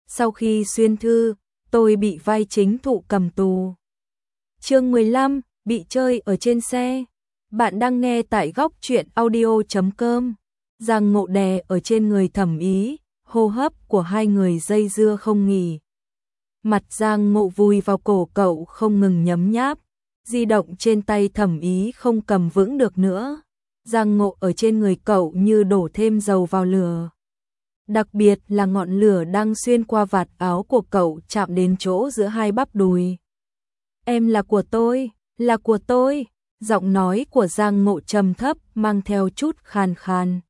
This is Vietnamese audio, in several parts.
Sau khi xuyên thư, tôi bị vai chính thụ cầm tù. Chương 15, bị chơi ở trên xe. Bạn đang nghe tại góc truyện audio.com. Giang Ngộ đè ở trên người Thẩm Ý, hô hấp của hai người dây dưa không nghỉ. Mặt Giang Ngộ vùi vào cổ cậu không ngừng nhấm nháp, di động trên tay Thẩm Ý không cầm vững được nữa. Giang Ngộ ở trên người cậu như đổ thêm dầu vào lửa. Đặc biệt là ngọn lửa đang xuyên qua vạt áo của cậu chạm đến chỗ giữa hai bắp đùi. Em là của tôi, là của tôi. Giọng nói của Giang Ngộ trầm thấp mang theo chút khàn khàn.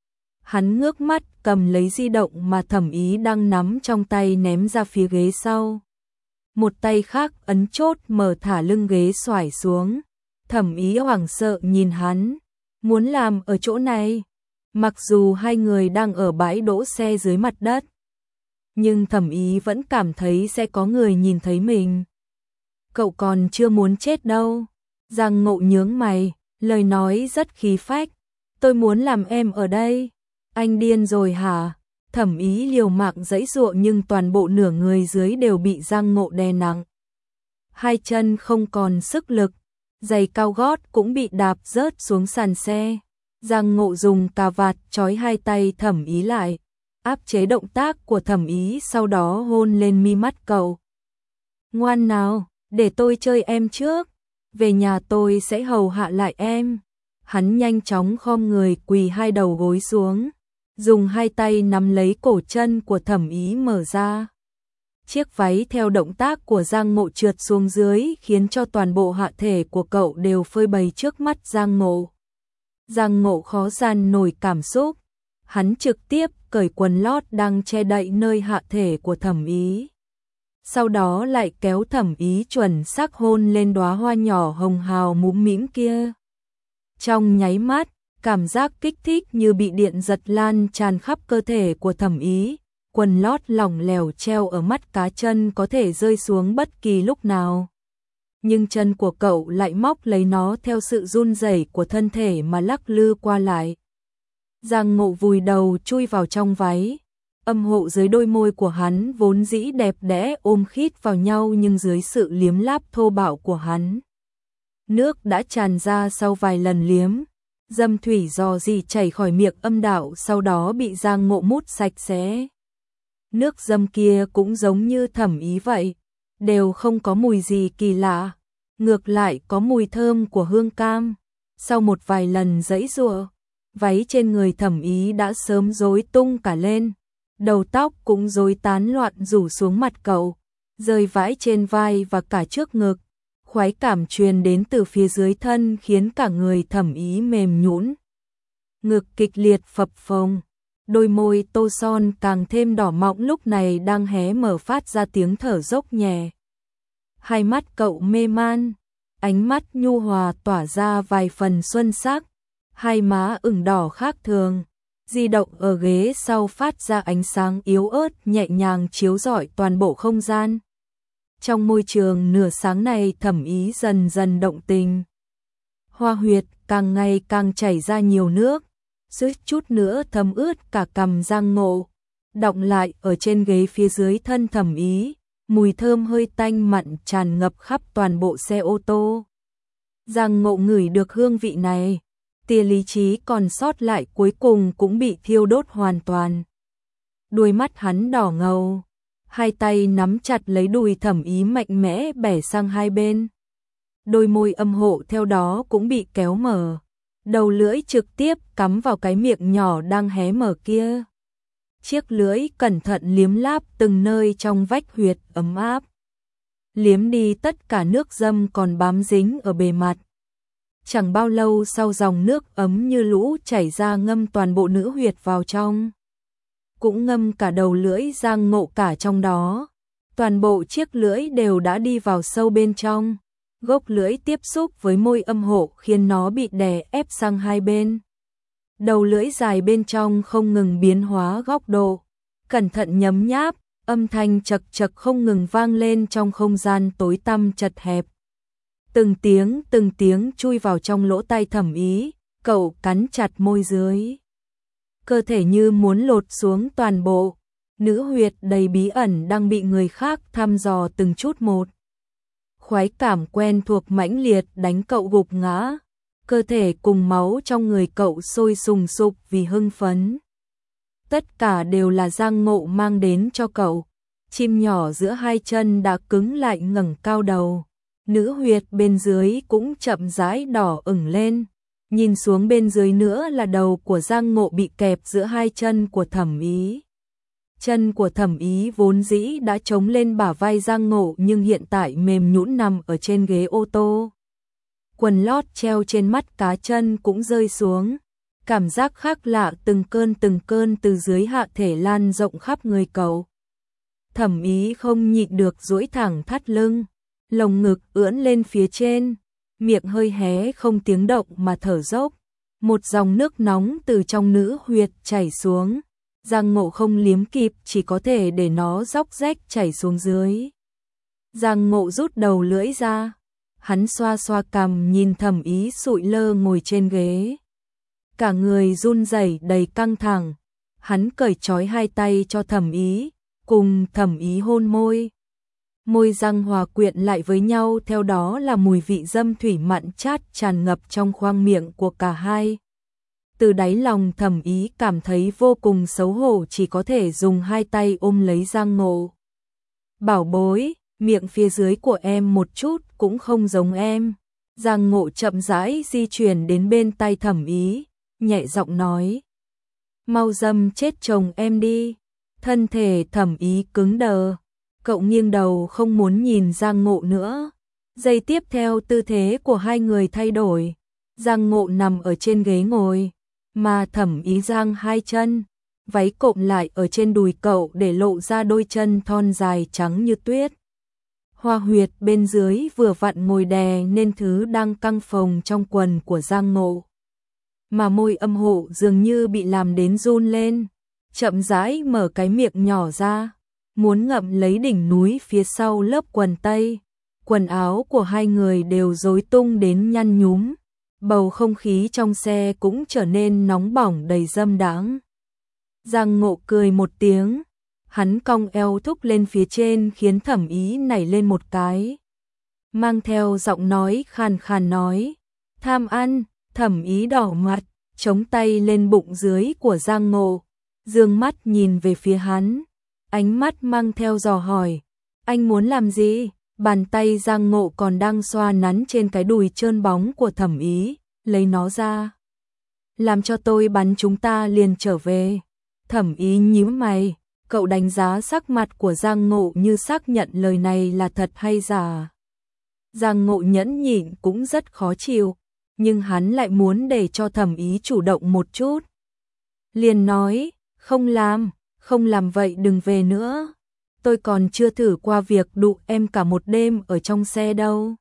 Hắn ngước mắt cầm lấy di động mà Thẩm Ý đang nắm trong tay ném ra phía ghế sau. Một tay khác ấn chốt mở thả lưng ghế xoải xuống. Thẩm Ý hoảng sợ nhìn hắn. Muốn làm ở chỗ này. Mặc dù hai người đang ở bãi đỗ xe dưới mặt đất, nhưng Thẩm Ý vẫn cảm thấy sẽ có người nhìn thấy mình. Cậu còn chưa muốn chết đâu. Giang Ngộ nhướng mày, lời nói rất khí phách. Tôi muốn làm em ở đây. Anh điên rồi hả? Thẩm Ý liều mạng giãy giụa nhưng toàn bộ nửa người dưới đều bị Giang Ngộ đè nặng. Hai chân không còn sức lực, giày cao gót cũng bị đạp rớt xuống sàn xe. Giang Ngộ dùng cà vạt trói hai tay Thẩm Ý lại, áp chế động tác của Thẩm Ý, sau đó hôn lên mi mắt cậu. Ngoan nào, để tôi chơi em trước, về nhà tôi sẽ hầu hạ lại em. Hắn nhanh chóng khom người quỳ hai đầu gối xuống, dùng hai tay nắm lấy cổ chân của Thẩm Ý mở ra. Chiếc váy theo động tác của Giang Ngộ trượt xuống dưới khiến cho toàn bộ hạ thể của cậu đều phơi bày trước mắt Giang Ngộ. Giang Ngộ khó gian nổi cảm xúc, hắn trực tiếp cởi quần lót đang che đậy nơi hạ thể của Thẩm Ý. Sau đó lại kéo Thẩm Ý chuẩn xác hôn lên đóa hoa nhỏ hồng hào mũm mĩm kia. Trong nháy mắt, cảm giác kích thích như bị điện giật lan tràn khắp cơ thể của Thẩm Ý, quần lót lỏng lẻo treo ở mắt cá chân có thể rơi xuống bất kỳ lúc nào. Nhưng chân của cậu lại móc lấy nó theo sự run rẩy của thân thể mà lắc lư qua lại. Giang Ngộ vùi đầu chui vào trong váy, âm hộ dưới đôi môi của hắn vốn dĩ đẹp đẽ ôm khít vào nhau, nhưng dưới sự liếm láp thô bạo của hắn, nước đã tràn ra sau vài lần liếm. Dâm thủy rò rỉ chảy khỏi miệng âm đạo, sau đó bị Giang Ngộ mút sạch sẽ. Nước dâm kia cũng giống như Thẩm Ý vậy, đều không có mùi gì kỳ lạ, ngược lại có mùi thơm của hương cam. Sau một vài lần giãy giụa, váy trên người Thẩm Ý đã sớm rối tung cả lên, đầu tóc cũng rối tán loạn rủ xuống mặt cậu, rơi vãi trên vai và cả trước ngực. Khoái cảm truyền đến từ phía dưới thân khiến cả người Thẩm Ý mềm nhũn, ngực kịch liệt phập phồng, đôi môi tô son càng thêm đỏ mọng lúc này đang hé mở phát ra tiếng thở dốc nhẹ. Hai mắt cậu mê man, ánh mắt nhu hòa tỏa ra vài phần xuân sắc, hai má ửng đỏ khác thường. Di động ở ghế sau phát ra ánh sáng yếu ớt nhẹ nhàng chiếu rọi toàn bộ không gian. Trong môi trường nửa sáng này, Thẩm Ý dần dần động tình. Hoa huyệt càng ngày càng chảy ra nhiều nước, suýt chút nữa thấm ướt cả cằm Giang Ngộ, đọng lại ở trên ghế phía dưới thân Thẩm Ý. Mùi thơm hơi tanh mặn tràn ngập khắp toàn bộ xe ô tô. Giang Ngộ ngửi được hương vị này, tia lý trí còn sót lại cuối cùng cũng bị thiêu đốt hoàn toàn. Đuôi mắt hắn đỏ ngầu, hai tay nắm chặt lấy đùi Thẩm Ý mạnh mẽ bẻ sang hai bên. Đôi môi âm hộ theo đó cũng bị kéo mở, đầu lưỡi trực tiếp cắm vào cái miệng nhỏ đang hé mở kia. Chiếc lưỡi cẩn thận liếm láp từng nơi trong vách huyệt ấm áp, liếm đi tất cả nước dâm còn bám dính ở bề mặt. Chẳng bao lâu sau, dòng nước ấm như lũ chảy ra ngâm toàn bộ nữ huyệt vào trong, cũng ngâm cả đầu lưỡi Giang Ngộ cả trong đó. Toàn bộ chiếc lưỡi đều đã đi vào sâu bên trong, gốc lưỡi tiếp xúc với môi âm hộ khiến nó bị đè ép sang hai bên. Đầu lưỡi dài bên trong không ngừng biến hóa góc độ, cẩn thận nhấm nháp, âm thanh chật chật không ngừng vang lên trong không gian tối tăm chật hẹp. Từng tiếng chui vào trong lỗ tai Thẩm Ý, cậu cắn chặt môi dưới. Cơ thể như muốn lột xuống toàn bộ, nữ huyệt đầy bí ẩn đang bị người khác thăm dò từng chút một. Khoái cảm quen thuộc mãnh liệt đánh cậu gục ngã, cơ thể cùng máu trong người cậu sôi sùng sục vì hưng phấn. Tất cả đều là Giang Ngộ mang đến cho cậu. Chim nhỏ giữa hai chân đã cứng lại ngẩng cao đầu. Nữ huyệt bên dưới cũng chậm rãi đỏ ửng lên. Nhìn xuống bên dưới nữa là đầu của Giang Ngộ bị kẹp giữa hai chân của Thẩm Ý. Chân của Thẩm Ý vốn dĩ đã chống lên bả vai Giang Ngộ nhưng hiện tại mềm nhũn nằm ở trên ghế ô tô. Quần lót treo trên mắt cá chân cũng rơi xuống. Cảm giác khác lạ từng cơn từ dưới hạ thể lan rộng khắp người cậu. Thẩm Ý không nhịn được duỗi thẳng thắt lưng, lồng ngực ưỡn lên phía trên, miệng hơi hé không tiếng động mà thở dốc. Một dòng nước nóng từ trong nữ huyệt chảy xuống. Giang Ngộ không liếm kịp, chỉ có thể để nó róc rách chảy xuống dưới. Giang Ngộ rút đầu lưỡi ra, hắn xoa xoa cằm nhìn Thẩm Ý sụi lơ ngồi trên ghế. Cả người run rẩy đầy căng thẳng, hắn cởi trói hai tay cho Thẩm Ý, cùng Thẩm Ý hôn môi. Môi răng hòa quyện lại với nhau, theo đó là mùi vị dâm thủy mặn chát tràn ngập trong khoang miệng của cả hai. Từ đáy lòng Thẩm Ý cảm thấy vô cùng xấu hổ, chỉ có thể dùng hai tay ôm lấy Giang Ngộ. Bảo bối, miệng phía dưới của em một chút cũng không giống em. Giang Ngộ chậm rãi di chuyển đến bên tai Thẩm Ý, nhẹ giọng nói. Mau dâm chết chồng em đi. Thân thể Thẩm Ý cứng đờ. Cậu nghiêng đầu không muốn nhìn Giang Ngộ nữa. Giây tiếp theo tư thế của hai người thay đổi. Giang Ngộ nằm ở trên ghế ngồi, mà Thẩm Ý giang hai chân, váy cộm lại ở trên đùi cậu để lộ ra đôi chân thon dài trắng như tuyết. Hoa huyệt bên dưới vừa vặn ngồi đè nên thứ đang căng phồng trong quần của Giang Ngộ. Mà môi âm hộ dường như bị làm đến run lên, chậm rãi mở cái miệng nhỏ ra, muốn ngậm lấy đỉnh núi phía sau lớp quần tây. Quần áo của hai người đều rối tung đến nhăn nhúm. Bầu không khí trong xe cũng trở nên nóng bỏng đầy dâm đãng. Giang Ngộ cười một tiếng, hắn cong eo thúc lên phía trên khiến Thẩm Ý nảy lên một cái. Mang theo giọng nói khàn khàn nói, tham ăn. Thẩm Ý đỏ mặt, chống tay lên bụng dưới của Giang Ngộ, dương mắt nhìn về phía hắn, ánh mắt mang theo dò hỏi, anh muốn làm gì? Bàn tay Giang Ngộ còn đang xoa nắn trên cái đùi trơn bóng của Thẩm Ý, lấy nó ra. Làm cho tôi bắn chúng ta liền trở về. Thẩm Ý nhíu mày, cậu đánh giá sắc mặt của Giang Ngộ như xác nhận lời này là thật hay giả. Giang Ngộ nhẫn nhịn cũng rất khó chịu, nhưng hắn lại muốn để cho Thẩm Ý chủ động một chút. Liền nói, không làm vậy đừng về nữa. Tôi còn chưa thử qua việc đụ em cả một đêm ở trong xe đâu.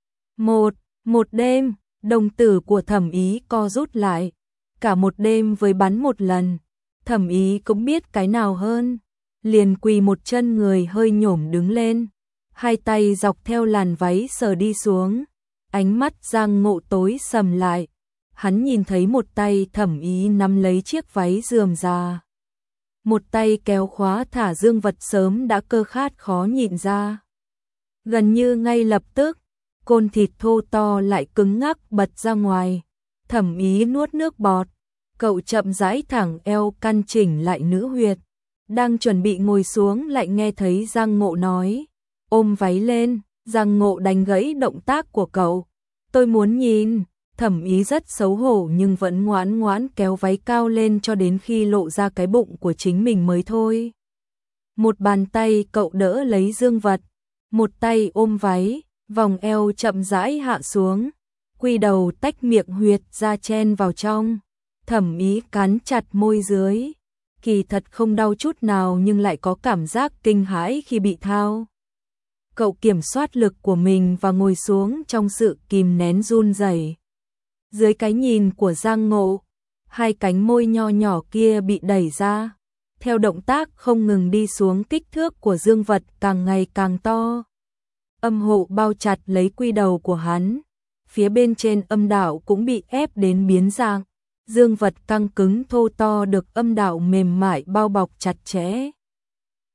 Một đêm, đồng tử của Thẩm Ý co rút lại. Cả một đêm với bắn một lần. Thẩm Ý cũng biết cái nào hơn. Liền quỳ một chân người hơi nhổm đứng lên. Hai tay dọc theo làn váy sờ đi xuống. Ánh mắt Giang Ngộ tối sầm lại. Hắn nhìn thấy một tay Thẩm Ý nắm lấy chiếc váy rườm rà. Một tay kéo khóa thả dương vật sớm đã cơ khát khó nhịn ra. Gần như ngay lập tức, côn thịt thô to lại cứng ngắc bật ra ngoài. Thẩm Ý nuốt nước bọt, cậu chậm rãi thẳng eo căn chỉnh lại nữ huyệt. Đang chuẩn bị ngồi xuống lại nghe thấy Giang Ngộ nói, ôm váy lên. Giang Ngộ đánh gãy động tác của cậu. Tôi muốn nhìn. Thẩm Ý rất xấu hổ nhưng vẫn ngoan ngoãn kéo váy cao lên cho đến khi lộ ra cái bụng của chính mình mới thôi. Một bàn tay cậu đỡ lấy dương vật, một tay ôm váy, vòng eo chậm rãi hạ xuống, quy đầu tách miệng huyệt ra chen vào trong. Thẩm Ý cắn chặt môi dưới, kỳ thật không đau chút nào nhưng lại có cảm giác kinh hãi khi bị thao. Cậu kiểm soát lực của mình và ngồi xuống trong sự kìm nén run rẩy. Dưới cái nhìn của Giang Ngộ, hai cánh môi nho nhỏ kia bị đẩy ra, theo động tác không ngừng đi xuống, kích thước của dương vật càng ngày càng to. Âm hộ bao chặt lấy quy đầu của hắn, phía bên trên âm đạo cũng bị ép đến biến dạng. Dương vật căng cứng thô to được âm đạo mềm mại bao bọc chặt chẽ.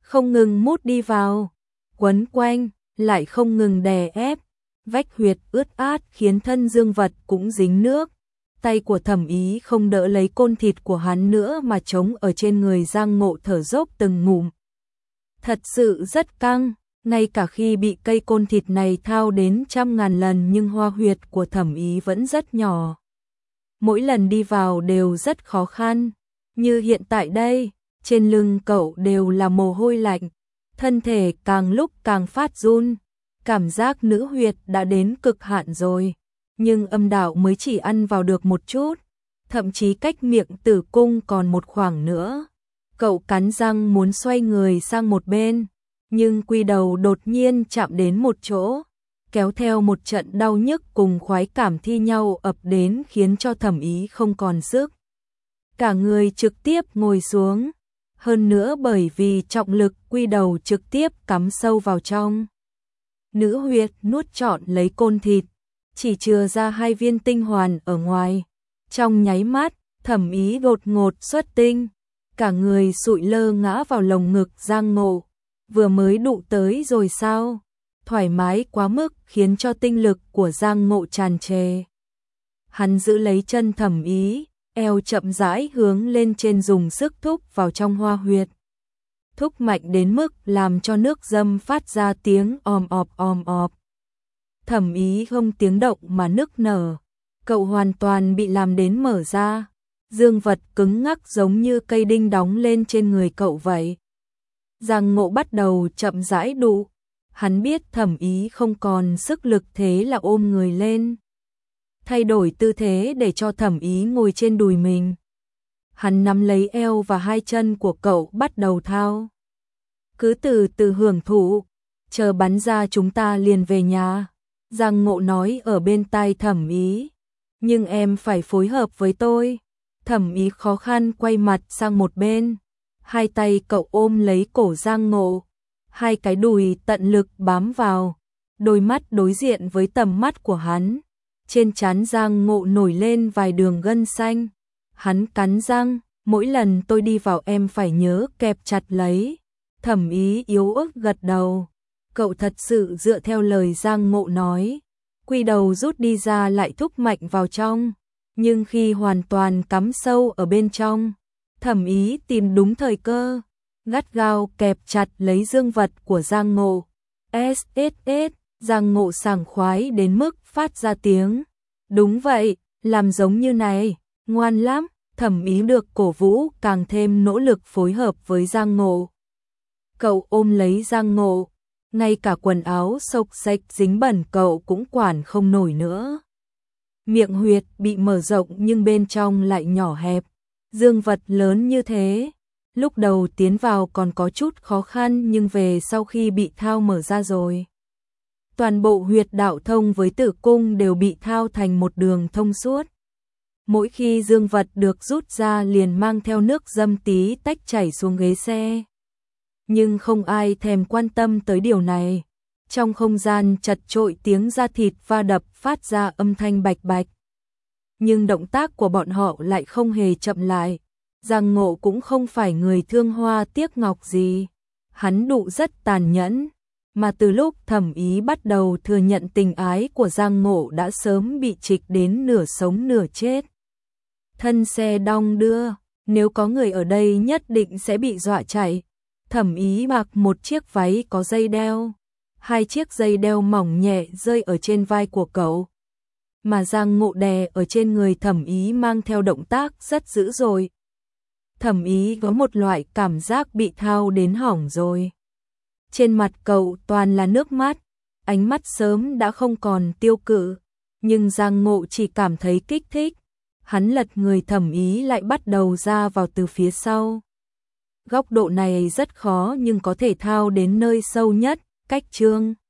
không ngừng mút đi vào, quấn quanh, lại không ngừng đè ép, vách huyệt ướt át khiến thân dương vật cũng dính nước. Tay của Thẩm Ý không đỡ lấy côn thịt của hắn nữa mà chống ở trên người Giang Ngộ thở dốc từng ngụm. Thật sự rất căng, ngay cả khi bị cây côn thịt này thao đến trăm ngàn lần nhưng hoa huyệt của Thẩm Ý vẫn rất nhỏ. Mỗi lần đi vào đều rất khó khăn, như hiện tại đây, trên lưng cậu đều là mồ hôi lạnh, thân thể càng lúc càng phát run, cảm giác nữ huyệt đã đến cực hạn rồi, nhưng âm đạo mới chỉ ăn vào được một chút, thậm chí cách miệng tử cung còn một khoảng nữa. Cậu cắn răng muốn xoay người sang một bên, nhưng quy đầu đột nhiên chạm đến một chỗ, kéo theo một trận đau nhức cùng khoái cảm thi nhau ập đến khiến cho Thẩm Ý không còn sức. Cả người trực tiếp ngồi xuống, hơn nữa bởi vì trọng lực quy đầu trực tiếp cắm sâu vào trong. Nữ huyệt nuốt trọn lấy côn thịt, chỉ chừa ra 2 viên tinh hoàn ở ngoài. Trong nháy mắt, Thẩm Ý đột ngột xuất tinh, cả người sụi lơ ngã vào lồng ngực Giang Ngộ. Vừa mới đụng tới rồi sao? Thoải mái quá mức khiến cho tinh lực của Giang Ngộ tràn trề. Hắn giữ lấy chân Thẩm Ý, eo chậm rãi hướng lên trên dùng sức thúc vào trong hoa huyệt. Thúc mạnh đến mức làm cho nước dâm phát ra tiếng om ọp. Thẩm Ý không tiếng động mà nức nở. Cậu hoàn toàn bị làm đến mở ra. Dương vật cứng ngắc giống như cây đinh đóng lên trên người cậu vậy. Giang Ngộ bắt đầu chậm rãi đụ. Hắn biết Thẩm Ý không còn sức lực thế là ôm người lên. Thay đổi tư thế để cho Thẩm Ý ngồi trên đùi mình. Hắn nắm lấy eo và 2 chân của cậu bắt đầu thao. Cứ từ từ hưởng thụ, chờ bắn ra chúng ta liền về nhà. Giang Ngộ nói ở bên tai Thẩm Ý. Nhưng em phải phối hợp với tôi. Thẩm Ý khó khăn quay mặt sang một bên. 2 tay cậu ôm lấy cổ Giang Ngộ. 2 cái đùi tận lực bám vào. Đôi mắt đối diện với tầm mắt của hắn. Trên trán Giang Ngộ nổi lên vài đường gân xanh. Hắn cắn răng, mỗi lần tôi đi vào em phải nhớ kẹp chặt lấy. Thẩm Ý yếu ớt gật đầu. Cậu thật sự dựa theo lời Giang Ngộ nói. Quy đầu rút đi ra lại thúc mạnh vào trong. Nhưng khi hoàn toàn cắm sâu ở bên trong, Thẩm Ý tìm đúng thời cơ, gắt gao kẹp chặt lấy dương vật của Giang Ngộ. SSS, Giang Ngộ sảng khoái đến mức phát ra tiếng. Đúng vậy, làm giống như này, ngoan lắm. Thẩm Ý được cổ vũ càng thêm nỗ lực phối hợp với Giang Ngộ. Cậu ôm lấy Giang Ngộ, ngay cả quần áo xộc xệch dính bẩn cậu cũng quản không nổi nữa. Miệng huyệt bị mở rộng nhưng bên trong lại nhỏ hẹp. Dương vật lớn như thế, lúc đầu tiến vào còn có chút khó khăn nhưng về sau khi bị thao mở ra rồi. Toàn bộ huyệt đạo thông với tử cung đều bị thao thành một đường thông suốt. Mỗi khi dương vật được rút ra liền mang theo nước dâm tí tách chảy xuống ghế xe. Nhưng không ai thèm quan tâm tới điều này. Trong không gian chật chội tiếng da thịt va đập phát ra âm thanh bạch bạch. Nhưng động tác của bọn họ lại không hề chậm lại. Giang Ngộ cũng không phải người thương hoa tiếc ngọc gì. Hắn đụ rất tàn nhẫn. Mà từ lúc Thẩm Ý bắt đầu thừa nhận tình ái của Giang Ngộ đã sớm bị trịch đến nửa sống nửa chết. Thân xe đong đưa, nếu có người ở đây nhất định sẽ bị dọa chạy. Thẩm Ý mặc một chiếc váy có dây đeo. 2 chiếc dây đeo mỏng nhẹ rơi ở trên vai của cậu. Mà Giang Ngộ đè ở trên người Thẩm Ý mang theo động tác rất dữ dội. Thẩm Ý có một loại cảm giác bị thao đến hỏng rồi. Trên mặt cậu toàn là nước mắt, ánh mắt sớm đã không còn tiêu cự. Nhưng Giang Ngộ chỉ cảm thấy kích thích. Hắn lật người Thẩm Ý lại bắt đầu ra vào từ phía sau. Góc độ này rất khó nhưng có thể thao đến nơi sâu nhất, cách chương.